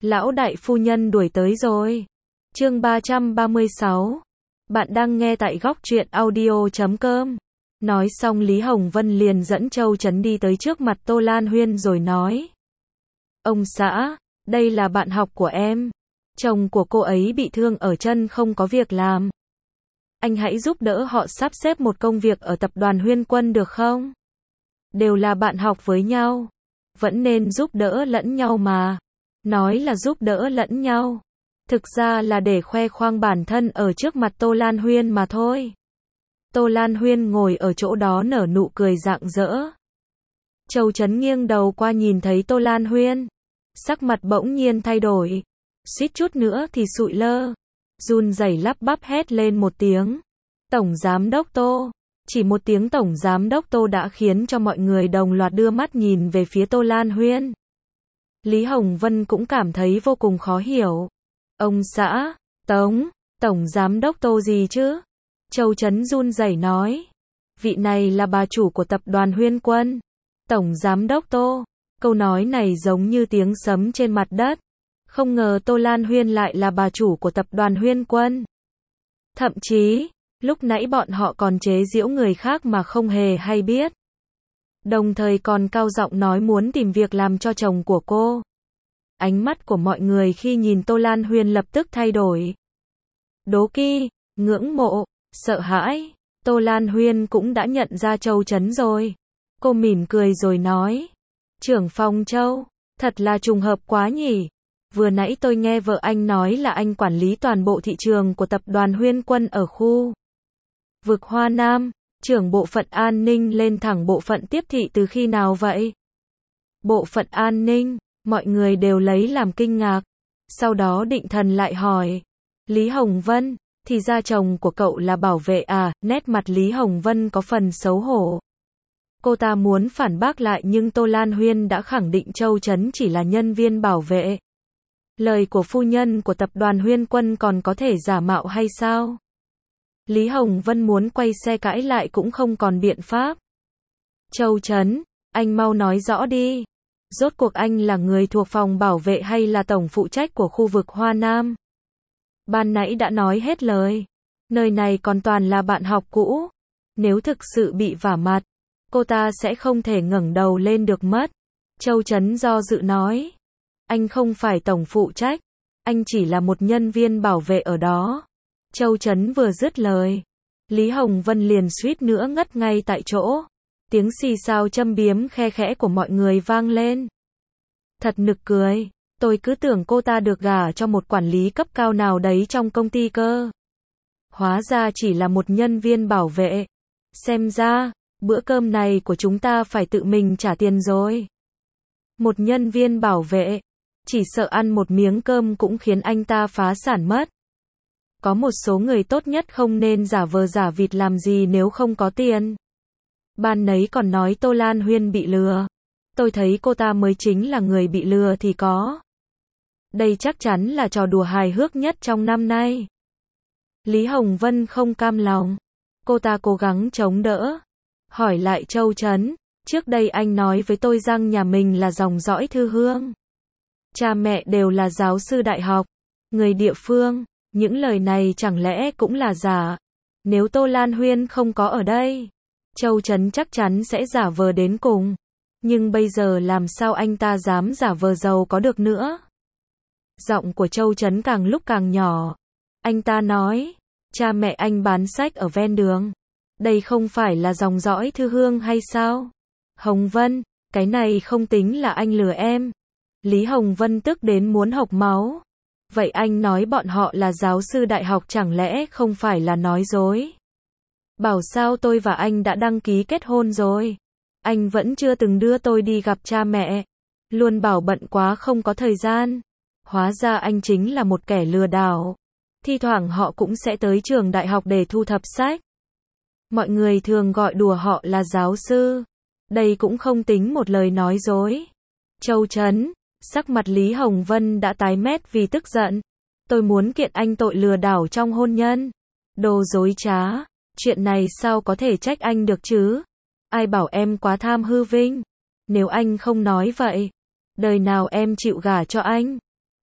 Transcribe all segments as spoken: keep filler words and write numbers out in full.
Lão đại phu nhân đuổi tới rồi. Chương ba trăm ba mươi sáu. Bạn đang nghe tại góc truyện audio chấm com. Nói xong Lý Hồng Vân liền dẫn Châu Chấn đi tới trước mặt Tô Lan Huyên rồi nói. Ông xã, đây là bạn học của em. Chồng của cô ấy bị thương ở chân không có việc làm. Anh hãy giúp đỡ họ sắp xếp một công việc ở tập đoàn Huyên Quân được không? Đều là bạn học với nhau. Vẫn nên giúp đỡ lẫn nhau mà. Nói là giúp đỡ lẫn nhau. Thực ra là để khoe khoang bản thân ở trước mặt Tô Lan Huyên mà thôi. Tô Lan Huyên ngồi ở chỗ đó nở nụ cười rạng rỡ. Châu Chấn nghiêng đầu qua nhìn thấy Tô Lan Huyên. Sắc mặt bỗng nhiên thay đổi. Suýt chút nữa thì sụi lơ. Run rẩy lắp bắp hét lên một tiếng. Tổng Giám đốc Tô. Chỉ một tiếng Tổng Giám đốc Tô đã khiến cho mọi người đồng loạt đưa mắt nhìn về phía Tô Lan Huyên. Lý Hồng Vân cũng cảm thấy vô cùng khó hiểu. Ông xã, Tống, Tổng Giám đốc Tô gì chứ? Châu Chấn run rẩy nói. Vị này là bà chủ của tập đoàn Huyên Quân. Tổng Giám đốc Tô. Câu nói này giống như tiếng sấm trên mặt đất. Không ngờ Tô Lan Huyên lại là bà chủ của tập đoàn Huyên Quân. Thậm chí, lúc nãy bọn họ còn chế giễu người khác mà không hề hay biết. Đồng thời còn cao giọng nói muốn tìm việc làm cho chồng của cô. Ánh mắt của mọi người khi nhìn Tô Lan Huyên lập tức thay đổi. Đố kỵ, ngưỡng mộ, sợ hãi. Tô Lan Huyên cũng đã nhận ra Châu Chấn rồi. Cô mỉm cười rồi nói. Trưởng phòng Châu, thật là trùng hợp quá nhỉ. Vừa nãy tôi nghe vợ anh nói là anh quản lý toàn bộ thị trường của tập đoàn Huyên Quân ở khu vực Hoa Nam. Trưởng bộ phận an ninh lên thẳng bộ phận tiếp thị từ khi nào vậy? Bộ phận an ninh, mọi người đều lấy làm kinh ngạc. Sau đó Định Thần lại hỏi. Lý Hồng Vân, thì ra chồng của cậu là bảo vệ à? Nét mặt Lý Hồng Vân có phần xấu hổ. Cô ta muốn phản bác lại nhưng Tô Lan Huyên đã khẳng định Châu Chấn chỉ là nhân viên bảo vệ. Lời của phu nhân của tập đoàn Huyên Quân còn có thể giả mạo hay sao? Lý Hồng Vân muốn quay xe cãi lại cũng không còn biện pháp. Châu Chấn, anh mau nói rõ đi. Rốt cuộc anh là người thuộc phòng bảo vệ hay là tổng phụ trách của khu vực Hoa Nam? Ban nãy đã nói hết lời. Nơi này còn toàn là bạn học cũ. Nếu thực sự bị vả mặt, cô ta sẽ không thể ngẩng đầu lên được mất. Châu Chấn do dự nói. Anh không phải tổng phụ trách. Anh chỉ là một nhân viên bảo vệ ở đó. Châu Chấn vừa dứt lời. Lý Hồng Vân liền suýt nữa ngất ngay tại chỗ. Tiếng xì xào châm biếm khe khẽ của mọi người vang lên. Thật nực cười. Tôi cứ tưởng cô ta được gả cho một quản lý cấp cao nào đấy trong công ty cơ. Hóa ra chỉ là một nhân viên bảo vệ. Xem ra, bữa cơm này của chúng ta phải tự mình trả tiền rồi. Một nhân viên bảo vệ. Chỉ sợ ăn một miếng cơm cũng khiến anh ta phá sản mất. Có một số người tốt nhất không nên giả vờ giả vịt làm gì nếu không có tiền. Ban nấy còn nói Tô Lan Huyên bị lừa. Tôi thấy cô ta mới chính là người bị lừa thì có. Đây chắc chắn là trò đùa hài hước nhất trong năm nay. Lý Hồng Vân không cam lòng. Cô ta cố gắng chống đỡ. Hỏi lại Châu Chấn. Trước đây anh nói với tôi rằng nhà mình là dòng dõi Thư Hương. Cha mẹ đều là giáo sư đại học. Người địa phương. Những lời này chẳng lẽ cũng là giả? Nếu Tô Lan Huyên không có ở đây, Châu Chấn chắc chắn sẽ giả vờ đến cùng. Nhưng bây giờ làm sao anh ta dám giả vờ giàu có được nữa? Giọng của Châu Chấn càng lúc càng nhỏ. Anh ta nói, cha mẹ anh bán sách ở ven đường. Đây không phải là dòng dõi Thư Hương hay sao? Hồng Vân, cái này không tính là anh lừa em. Lý Hồng Vân tức đến muốn hộc máu. Vậy anh nói bọn họ là giáo sư đại học chẳng lẽ không phải là nói dối? Bảo sao tôi và anh đã đăng ký kết hôn rồi. Anh vẫn chưa từng đưa tôi đi gặp cha mẹ. Luôn bảo bận quá không có thời gian. Hóa ra anh chính là một kẻ lừa đảo. Thi thoảng họ cũng sẽ tới trường đại học để thu thập sách. Mọi người thường gọi đùa họ là giáo sư. Đây cũng không tính một lời nói dối. Châu Chấn. Sắc mặt Lý Hồng Vân đã tái mét vì tức giận. Tôi muốn kiện anh tội lừa đảo trong hôn nhân. Đồ dối trá. Chuyện này sao có thể trách anh được chứ? Ai bảo em quá tham hư vinh? Nếu anh không nói vậy, đời nào em chịu gả cho anh?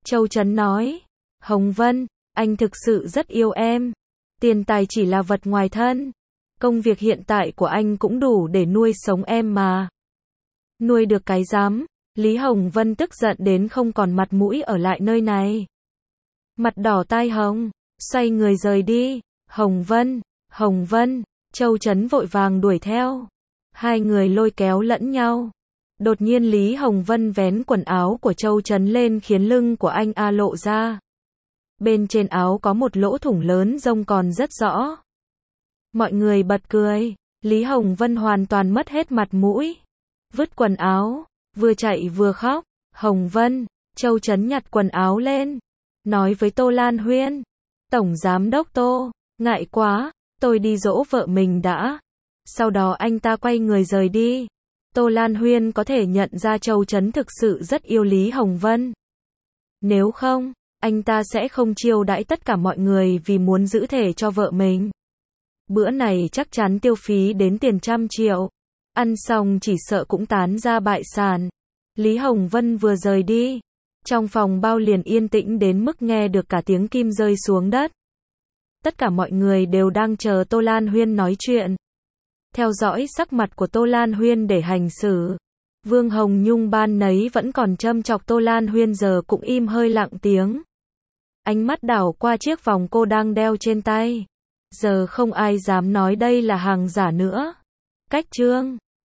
Châu Chấn nói. Hồng Vân, anh thực sự rất yêu em. Tiền tài chỉ là vật ngoài thân. Công việc hiện tại của anh cũng đủ để nuôi sống em mà. Nuôi được cái rắm. Lý Hồng Vân tức giận đến không còn mặt mũi ở lại nơi này. Mặt đỏ tai hồng, xoay người rời đi. Hồng Vân, Hồng Vân, Châu Chấn vội vàng đuổi theo. Hai người lôi kéo lẫn nhau. Đột nhiên Lý Hồng Vân vén quần áo của Châu Chấn lên khiến lưng của anh A lộ ra. Bên trên áo có một lỗ thủng lớn rông còn rất rõ. Mọi người bật cười. Lý Hồng Vân hoàn toàn mất hết mặt mũi. Vứt quần áo, vừa chạy vừa khóc. Hồng Vân, Châu Chấn nhặt quần áo lên. Nói với Tô Lan Huyên. Tổng Giám đốc Tô, ngại quá, tôi đi dỗ vợ mình đã. Sau đó anh ta quay người rời đi. Tô Lan Huyên có thể nhận ra Châu Chấn thực sự rất yêu Lý Hồng Vân. Nếu không, anh ta sẽ không chiêu đãi tất cả mọi người vì muốn giữ thể cho vợ mình. Bữa này chắc chắn tiêu phí đến tiền trăm triệu. Ăn xong chỉ sợ cũng tán ra bại sản. Lý Hồng Vân vừa rời đi. Trong phòng bao liền yên tĩnh đến mức nghe được cả tiếng kim rơi xuống đất. Tất cả mọi người đều đang chờ Tô Lan Huyên nói chuyện. Theo dõi sắc mặt của Tô Lan Huyên để hành xử. Vương Hồng Nhung ban nấy vẫn còn châm chọc Tô Lan Huyên giờ cũng im hơi lặng tiếng. Ánh mắt đảo qua chiếc vòng cô đang đeo trên tay. Giờ không ai dám nói đây là hàng giả nữa. Cách chương